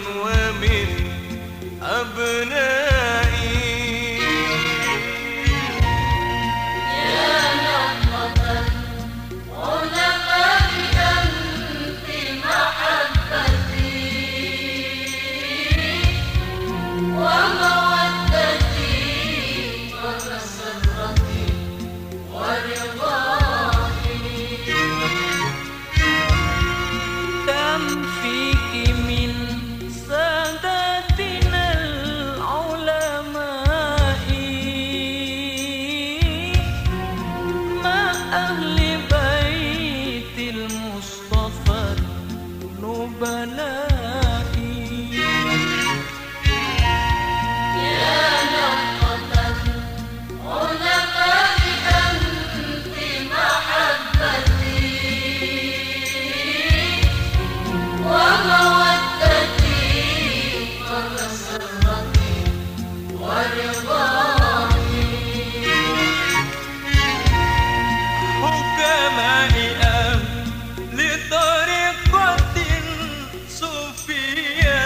ومن أبنائي. يا نقطة العلماء أنت محبتي ومودتي ومسرتي ورضاي. كم فيك من ساداتنا العلماء مع أهل بيت المصطفى النبلاء. يا نقطة العلماء أنت محبتي ومودتي ومسرتي ورضاي. حكماء أهل طريقة صوفية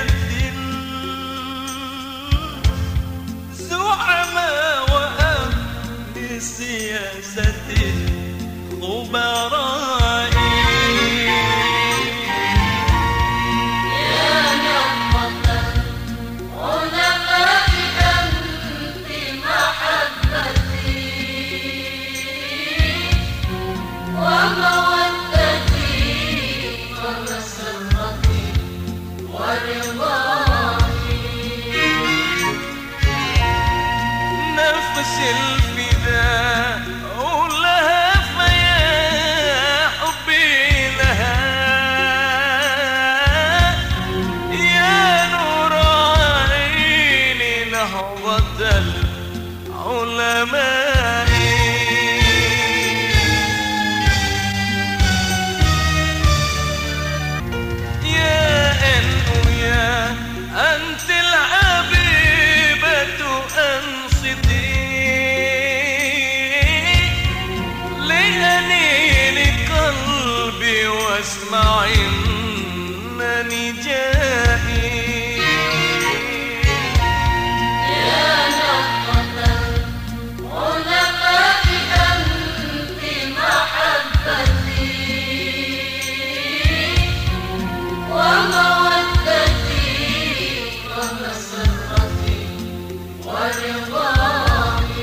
زعماء وأهل سياسة خبراء. يا نقطة العلماء أنت محبتي ومودتي ومسرتي ورضاي. نفس الفداء لها فيا حبي لها. يا نور عيني نهضة العلماء. يا أنو يا أنت الحبيبة أنصتي لأنين قلبي واسمعي إنني جائي. يا نقطة العلماء أنت محبتي ومودتي ومسرتي ورضاي.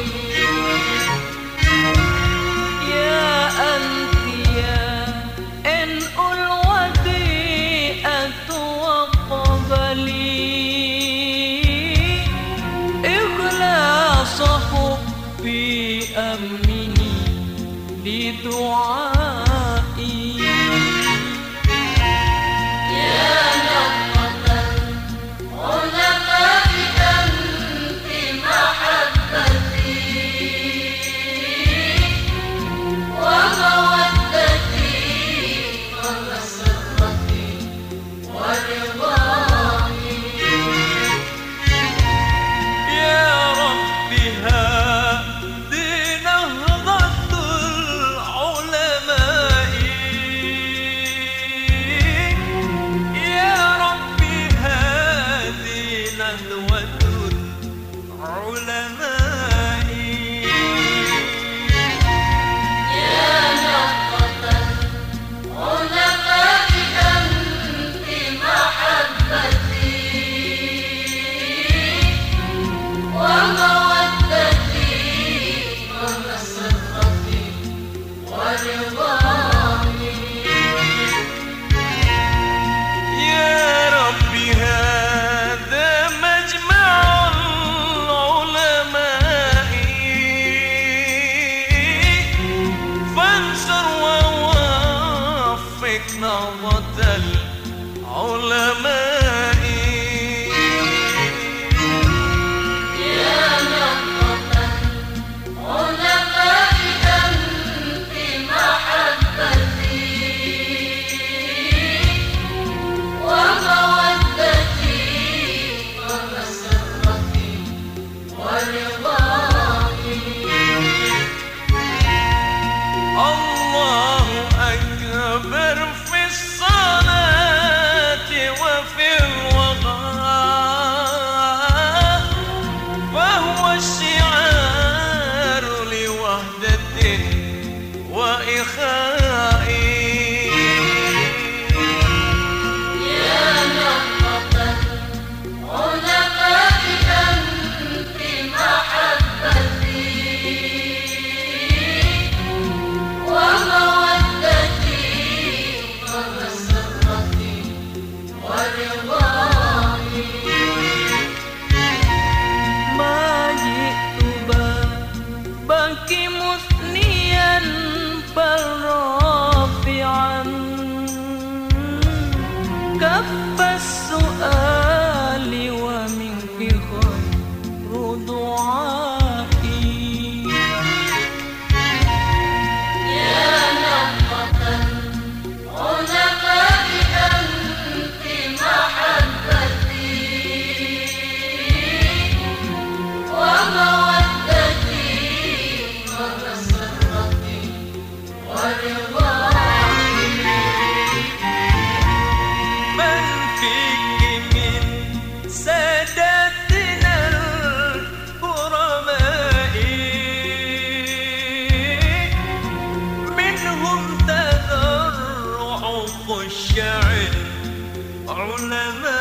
يا أنت يا إنء الوديئة وقبلي إخلاص حبي أمني لدعائي. يا نقطة العلماء أنت محبتي ومودتي ومسرتي ورضاي. يا رب هذه نهضة العلماء. يا رب هذه نهضة العلماء. يا نقطة العلماء أنت محبتي ومودتي ومسرتي ورضاي. يا رب هذا مجمع العلماء فانصر ووفق نهضة العلماء. يا نقطة العلماء أنت محبتي ومودتي ومسرتي ورضاي. الله أكبر في الصلاة وفي كف السؤال ومنك خير دعائي يا نهضة العلماء أنت محبتي ومودتي ومسرتي ورضاي من فيك من ساداتنا الكرماء منهم تذرع خشع علماء